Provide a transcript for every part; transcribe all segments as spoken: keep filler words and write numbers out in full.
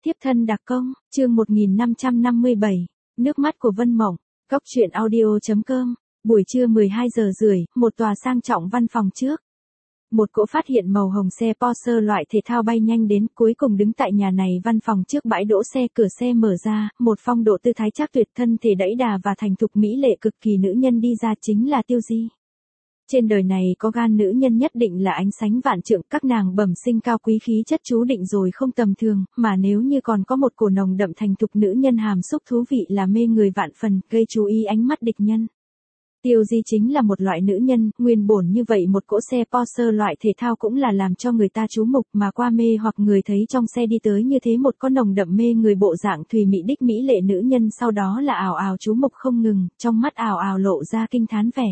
Tiếp thân đặc công, chương một nghìn năm trăm năm mươi bảy, nước mắt của Vân Mộng, Cốc truyện audio chấm com, buổi trưa mười hai giờ rưỡi, một tòa sang trọng văn phòng trước. Một cỗ phát hiện màu hồng xe Porsche loại thể thao bay nhanh đến, cuối cùng đứng tại nhà này văn phòng trước bãi đỗ xe, cửa xe mở ra, một phong độ tư thái chắc tuyệt, thân thể đẫy đà và thành thục mỹ lệ cực kỳ nữ nhân đi ra, chính là Tiêu Di. Trên đời này có gan nữ nhân nhất định là ánh sánh vạn trượng, các nàng bẩm sinh cao quý, khí chất chú định rồi không tầm thường, mà nếu như còn có một cổ nồng đậm thành thục nữ nhân hàm xúc thú vị là mê người vạn phần, gây chú ý ánh mắt địch nhân. Tiêu Di chính là một loại nữ nhân, nguyên bổn như vậy một cỗ xe Porsche loại thể thao cũng là làm cho người ta chú mục, mà qua mê hoặc người thấy trong xe đi tới như thế một có nồng đậm mê người bộ dạng thùy mị đích mỹ lệ nữ nhân, sau đó là ào ào chú mục không ngừng, trong mắt ào ào lộ ra kinh thán vẻ.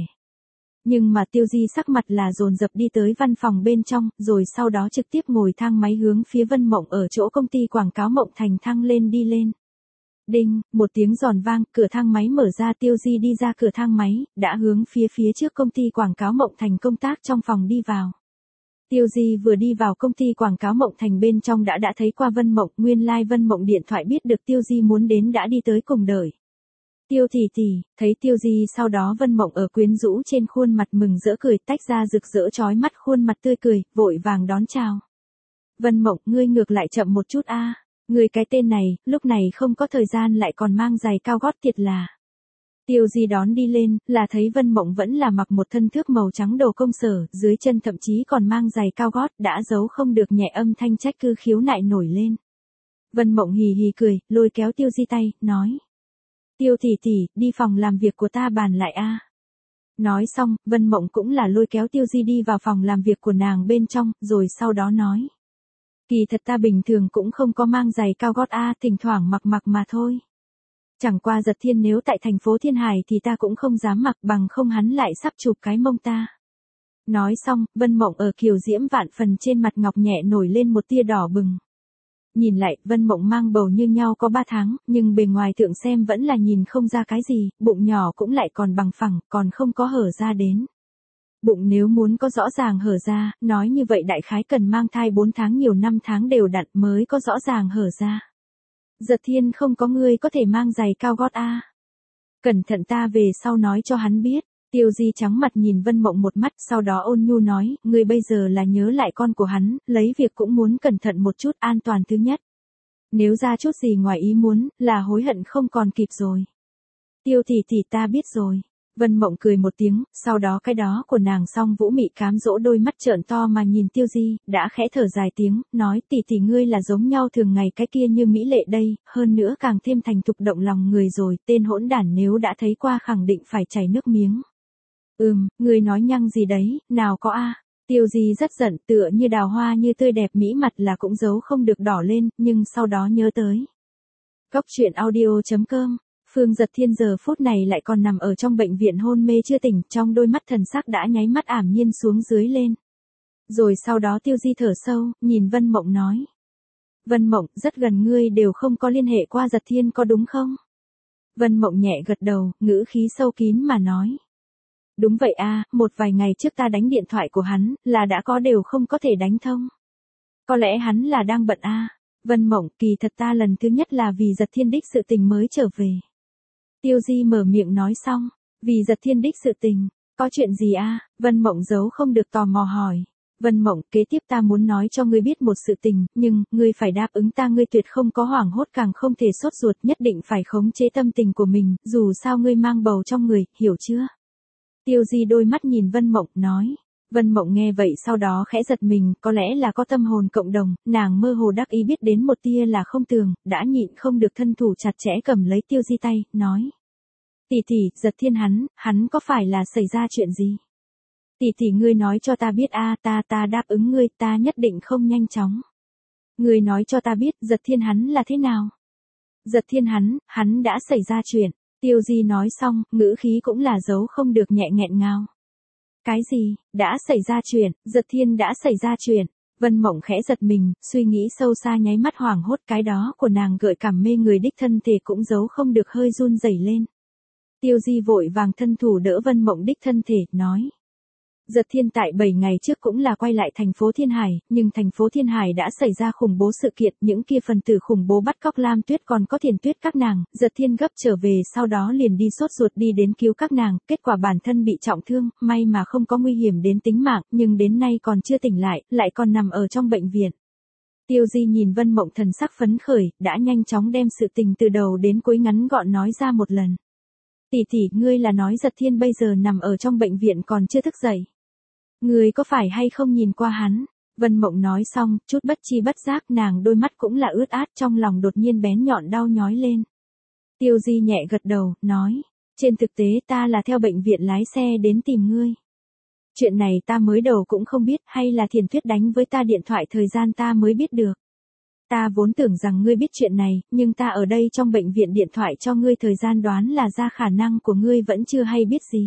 Nhưng mà Tiêu Di sắc mặt là dồn dập đi tới văn phòng bên trong, rồi sau đó trực tiếp ngồi thang máy hướng phía Vân Mộng ở chỗ công ty quảng cáo Mộng Thành thăng lên đi lên. Đinh, một tiếng giòn vang, cửa thang máy mở ra, Tiêu Di đi ra cửa thang máy, đã hướng phía phía trước công ty quảng cáo Mộng Thành công tác trong phòng đi vào. Tiêu Di vừa đi vào công ty quảng cáo Mộng Thành bên trong đã đã thấy qua Vân Mộng, nguyên lai like Vân Mộng điện thoại biết được Tiêu Di muốn đến đã đi tới cùng đợi. Tiêu tỷ tỷ, thấy Tiêu Di sau đó Vân Mộng ở quyến rũ trên khuôn mặt mừng rỡ cười, tách ra rực rỡ chói mắt khuôn mặt tươi cười, vội vàng đón chào. Vân Mộng, ngươi ngược lại chậm một chút a. À. Ngươi cái tên này, lúc này không có thời gian lại còn mang giày cao gót thiệt là. Tiêu Di đón đi lên, là thấy Vân Mộng vẫn là mặc một thân thước màu trắng đồ công sở, dưới chân thậm chí còn mang giày cao gót, đã giấu không được nhẹ âm thanh trách cứ khiếu nại nổi lên. Vân Mộng hì hì cười, lôi kéo Tiêu Di tay, nói. Tiêu tỷ tỷ, đi phòng làm việc của ta bàn lại a. À. Nói xong, Vân Mộng cũng là lôi kéo Tiêu Di đi vào phòng làm việc của nàng bên trong, rồi sau đó nói. Kỳ thật ta bình thường cũng không có mang giày cao gót a, à, thỉnh thoảng mặc mặc mà thôi. Chẳng qua Giật Thiên nếu tại thành phố Thiên Hải thì ta cũng không dám mặc, bằng không hắn lại sắp chụp cái mông ta. Nói xong, Vân Mộng ở kiều diễm vạn phần trên mặt ngọc nhẹ nổi lên một tia đỏ bừng. Nhìn lại, Vân Mộng mang bầu như nhau có ba tháng, nhưng bề ngoài thượng xem vẫn là nhìn không ra cái gì, bụng nhỏ cũng lại còn bằng phẳng, còn không có hở ra đến. Bụng nếu muốn có rõ ràng hở ra, nói như vậy đại khái cần mang thai bốn tháng nhiều năm tháng đều đặn mới có rõ ràng hở ra. Giật Thiên không có ngươi có thể mang giày cao gót a. À. Cẩn thận ta về sau nói cho hắn biết. Tiêu Di trắng mặt nhìn Vân Mộng một mắt, sau đó ôn nhu nói, ngươi bây giờ là nhớ lại con của hắn, lấy việc cũng muốn cẩn thận một chút, an toàn thứ nhất. Nếu ra chút gì ngoài ý muốn, là hối hận không còn kịp rồi. Tiêu tỷ tỷ ta biết rồi. Vân Mộng cười một tiếng, sau đó cái đó của nàng xong vũ mị cám dỗ đôi mắt trợn to mà nhìn Tiêu Di, đã khẽ thở dài tiếng, nói tỷ tỷ ngươi là giống nhau thường ngày cái kia như mỹ lệ đây, hơn nữa càng thêm thành thục động lòng người rồi, tên hỗn đản nếu đã thấy qua khẳng định phải chảy nước miếng. Ừm, ngươi nói nhăng gì đấy, nào có a. À. Tiêu Di rất giận, tựa như đào hoa như tươi đẹp mỹ mặt là cũng giấu không được đỏ lên, nhưng sau đó nhớ tới. Cốc truyện audio chấm com, Phương Giật Thiên giờ phút này lại còn nằm ở trong bệnh viện hôn mê chưa tỉnh, trong đôi mắt thần sắc đã nháy mắt ảm nhiên xuống dưới lên. Rồi sau đó Tiêu Di thở sâu, nhìn Vân Mộng nói. Vân Mộng, rất gần ngươi đều không có liên hệ qua Giật Thiên có đúng không? Vân Mộng nhẹ gật đầu, ngữ khí sâu kín mà nói. Đúng vậy a, à, một vài ngày trước ta đánh điện thoại của hắn, là đã có đều không có thể đánh thông. Có lẽ hắn là đang bận a. À. Vân Mộng, kỳ thật ta lần thứ nhất là vì Giật Thiên đích sự tình mới trở về. Tiêu Di mở miệng nói xong, vì Giật Thiên đích sự tình, có chuyện gì a? À? Vân Mộng giấu không được tò mò hỏi. Vân Mộng, kế tiếp ta muốn nói cho ngươi biết một sự tình, nhưng, ngươi phải đáp ứng ta, ngươi tuyệt không có hoảng hốt càng không thể sốt ruột, nhất định phải khống chế tâm tình của mình, dù sao ngươi mang bầu trong người, hiểu chưa? Tiêu Di đôi mắt nhìn Vân Mộng, nói. Vân Mộng nghe vậy sau đó khẽ giật mình, có lẽ là có tâm hồn cộng đồng, nàng mơ hồ đắc ý biết đến một tia là không tường, đã nhịn không được thân thủ chặt chẽ cầm lấy Tiêu Di tay, nói. Tỷ tỷ, Giật Thiên hắn, hắn có phải là xảy ra chuyện gì? Tỷ tỷ ngươi nói cho ta biết a, à, ta ta đáp ứng ngươi, ta nhất định không nhanh chóng. Ngươi nói cho ta biết, Giật Thiên hắn là thế nào? Giật Thiên hắn, hắn đã xảy ra chuyện. Tiêu Di nói xong, ngữ khí cũng là giấu không được nhẹ nghẹn ngào. Cái gì, đã xảy ra chuyện, Giật Thiên đã xảy ra chuyện. Vân Mộng khẽ giật mình, suy nghĩ sâu xa nháy mắt hoảng hốt, cái đó của nàng gợi cảm mê người đích thân thể cũng giấu không được hơi run rẩy lên. Tiêu Di vội vàng thân thủ đỡ Vân Mộng đích thân thể, nói. Giật Thiên tại bảy ngày trước cũng là quay lại thành phố Thiên Hải, nhưng thành phố Thiên Hải đã xảy ra khủng bố sự kiện, những kia phần tử khủng bố bắt cóc Lam Tuyết còn có Thiền Tuyết các nàng, Giật Thiên gấp trở về sau đó liền đi sốt ruột đi đến cứu các nàng, kết quả bản thân bị trọng thương, may mà không có nguy hiểm đến tính mạng, nhưng đến nay còn chưa tỉnh lại, lại còn nằm ở trong bệnh viện. Tiêu Di nhìn Vân Mộng thần sắc phấn khởi, đã nhanh chóng đem sự tình từ đầu đến cuối ngắn gọn nói ra một lần. Tỷ tỷ, ngươi là nói Giật Thiên bây giờ nằm ở trong bệnh viện còn chưa thức dậy. Ngươi có phải hay không nhìn qua hắn? Vân Mộng nói xong, chút bất chi bất giác nàng đôi mắt cũng là ướt át, trong lòng đột nhiên bén nhọn đau nhói lên. Tiêu Di nhẹ gật đầu, nói, trên thực tế ta là theo bệnh viện lái xe đến tìm ngươi. Chuyện này ta mới đầu cũng không biết, hay là Thiền Tuyết đánh với ta điện thoại thời gian ta mới biết được. Ta vốn tưởng rằng ngươi biết chuyện này, nhưng ta ở đây trong bệnh viện điện thoại cho ngươi thời gian đoán là ra khả năng của ngươi vẫn chưa hay biết gì.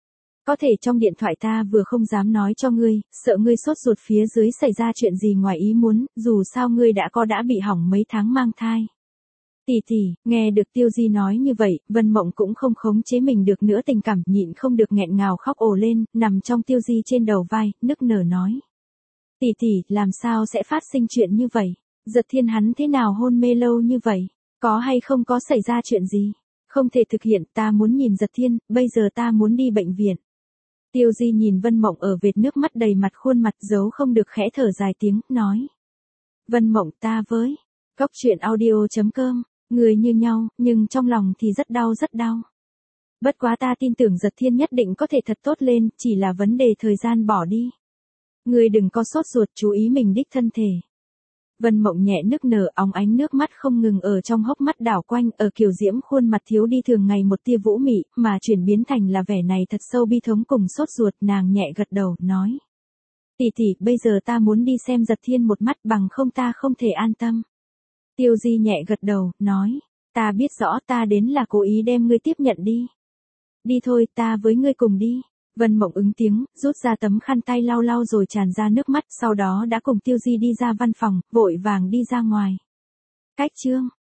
Có thể trong điện thoại ta vừa không dám nói cho ngươi, sợ ngươi sốt ruột phía dưới xảy ra chuyện gì ngoài ý muốn, dù sao ngươi đã có đã bị hỏng mấy tháng mang thai. Tỷ tỷ, nghe được Tiêu Di nói như vậy, Vân Mộng cũng không khống chế mình được nữa, tình cảm nhịn không được nghẹn ngào khóc ồ lên, nằm trong Tiêu Di trên đầu vai, nức nở nói. Tỷ tỷ, làm sao sẽ phát sinh chuyện như vậy? Giật Thiên hắn thế nào hôn mê lâu như vậy? Có hay không có xảy ra chuyện gì? Không thể thực hiện, ta muốn nhìn Giật Thiên, bây giờ ta muốn đi bệnh viện. Tiêu Di nhìn Vân Mộng ở vệt nước mắt đầy mặt khuôn mặt giấu không được khẽ thở dài tiếng, nói. Vân Mộng, ta với. Góc truyện audio chấm com, người như nhau, nhưng trong lòng thì rất đau rất đau. Bất quá ta tin tưởng Giật Thiên nhất định có thể thật tốt lên, chỉ là vấn đề thời gian bỏ đi. Người đừng có sốt ruột, chú ý mình đích thân thể. Vân Mộng nhẹ nức nở, óng ánh nước mắt không ngừng ở trong hốc mắt đảo quanh, ở kiều diễm khuôn mặt thiếu đi thường ngày một tia vũ mị, mà chuyển biến thành là vẻ này thật sâu bi thống cùng sốt ruột, nàng nhẹ gật đầu, nói. Tỷ tỷ, bây giờ ta muốn đi xem Giật Thiên một mắt, bằng không ta không thể an tâm. Tiêu Di nhẹ gật đầu, nói. Ta biết rõ, ta đến là cố ý đem ngươi tiếp nhận đi. Đi thôi, ta với ngươi cùng đi. Vân Mộng ứng tiếng, rút ra tấm khăn tay lau lau rồi tràn ra nước mắt, sau đó đã cùng Tiêu Di đi ra văn phòng, vội vàng đi ra ngoài. Cách chương